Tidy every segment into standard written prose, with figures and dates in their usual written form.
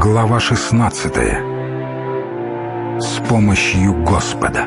Глава 16. С помощью Господа.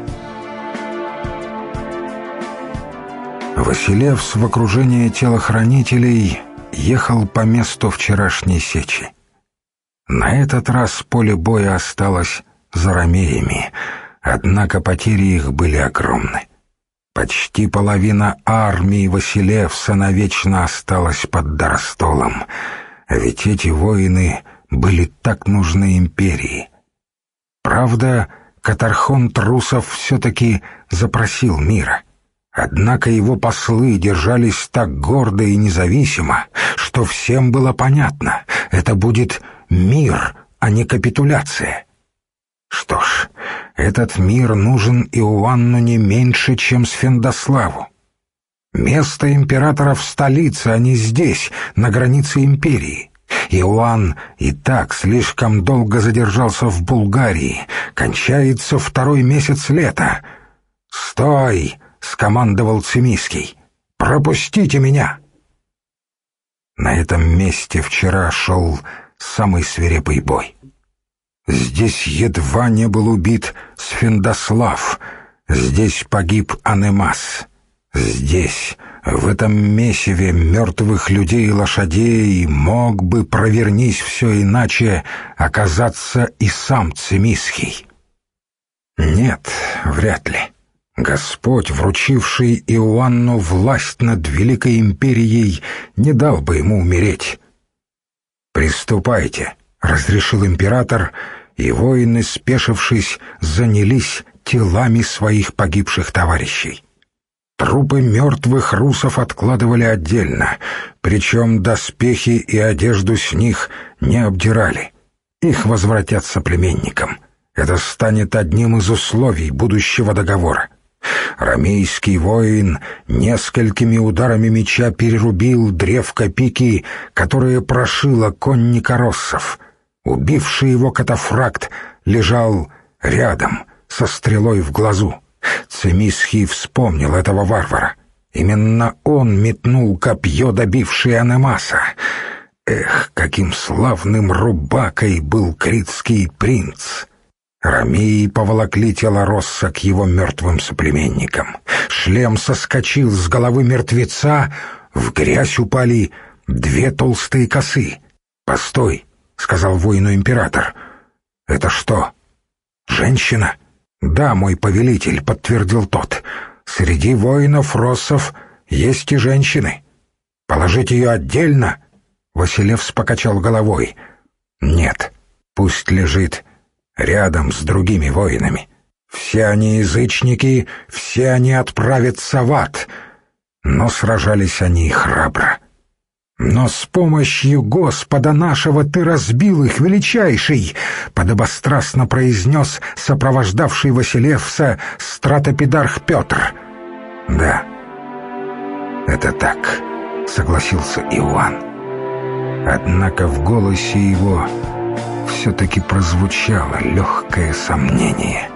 Василевс в окружении телохранителей ехал по месту вчерашней сечи. На этот раз поле боя осталось за ромеями, однако потери их были огромны. Почти половина армии Василевса навечно осталась под Доростолом, а ведь эти воины были так нужны империи. Правда, Катархон Трусов все-таки запросил мира. Однако его послы держались так гордо и независимо, что всем было понятно — это будет мир, а не капитуляция. Что ж, этот мир нужен Иоанну не меньше, чем Святославу. Место императора в столице, а не здесь, на границе империи. Иоанн и так слишком долго задержался в Булгарии. Кончается второй месяц лета. «Стой!» — скомандовал Цимиский. «Пропустите меня!» На этом месте вчера шел самый свирепый бой. Здесь едва не был убит Святослав, здесь погиб Анемас. Здесь, в этом месиве мертвых людей и лошадей, мог бы, провернись все иначе, оказаться и сам Цимиский. Нет, вряд ли. Господь, вручивший Иоанну власть над Великой Империей, не дал бы ему умереть. «Приступайте», — разрешил император, и воины, спешившись, занялись телами своих погибших товарищей. Трупы мертвых русов откладывали отдельно, причем доспехи и одежду с них не обдирали. Их возвратят соплеменникам. Это станет одним из условий будущего договора. Ромейский воин несколькими ударами меча перерубил древко пики, которое прошило конника россов. Убивший его катафракт лежал рядом, со стрелой в глазу. Цимисхий вспомнил этого варвара. Именно он метнул копье, добившее Анемаса. Эх, каким славным рубакой был критский принц! Ромеи поволокли тело Росса к его мертвым соплеменникам. Шлем соскочил с головы мертвеца, в грязь упали две толстые косы. «Постой», — сказал воину император. «Это что, женщина?» «Да, мой повелитель», — подтвердил тот. «Среди воинов россов есть и женщины. Положить ее отдельно?» Василевс покачал головой. «Нет, пусть лежит рядом с другими воинами. Все они язычники, все они отправятся в ад». Но сражались они храбро. «Но с помощью Господа нашего ты разбил их, величайший!» — подобострастно произнес сопровождавший Василевса стратопедарх Петр. «Да, это так», — согласился Иоанн. Однако в голосе его все-таки прозвучало легкое сомнение.